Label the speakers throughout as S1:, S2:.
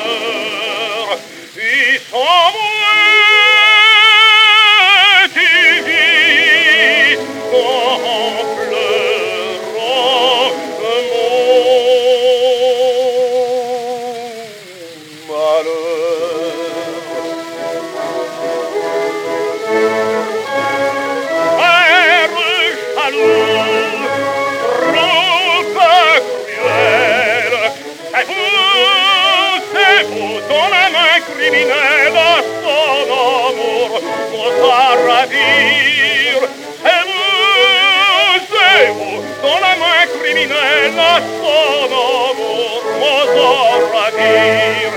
S1: malheur, et sans moi tu vis en pleurant mon malheur. Frère jaloux, trop cruel, c'est vous, dans la main criminelle, son amour m'osa ravir. C'est vous, dans la main criminelle, son amour m'osa ravir.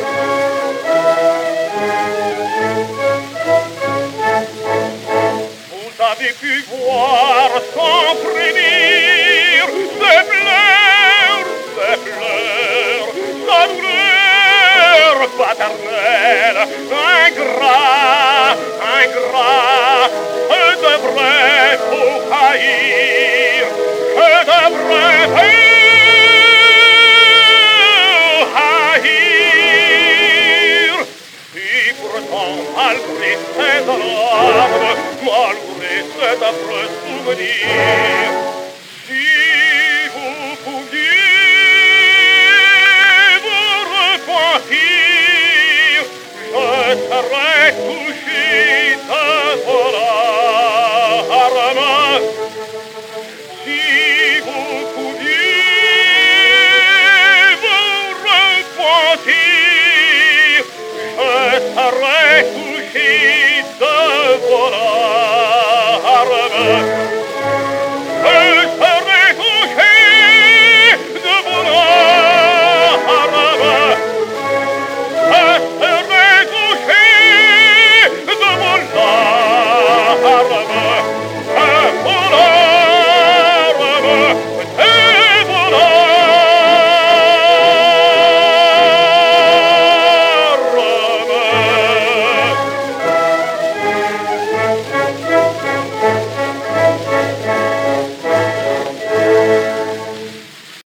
S1: Vous avez pu voir sans prévenir ses pleurs, sa douleur paternelle. Ingrat, je devrais vous haïr, je devrais vous haïr. Et pourtant, malgré ces alarmes, malgré cet affreux souvenir, si vous pouviez vous repentir, je serais touché de vos larmes. Si vous pouviez vous repentir, je serais touché de vos larmes.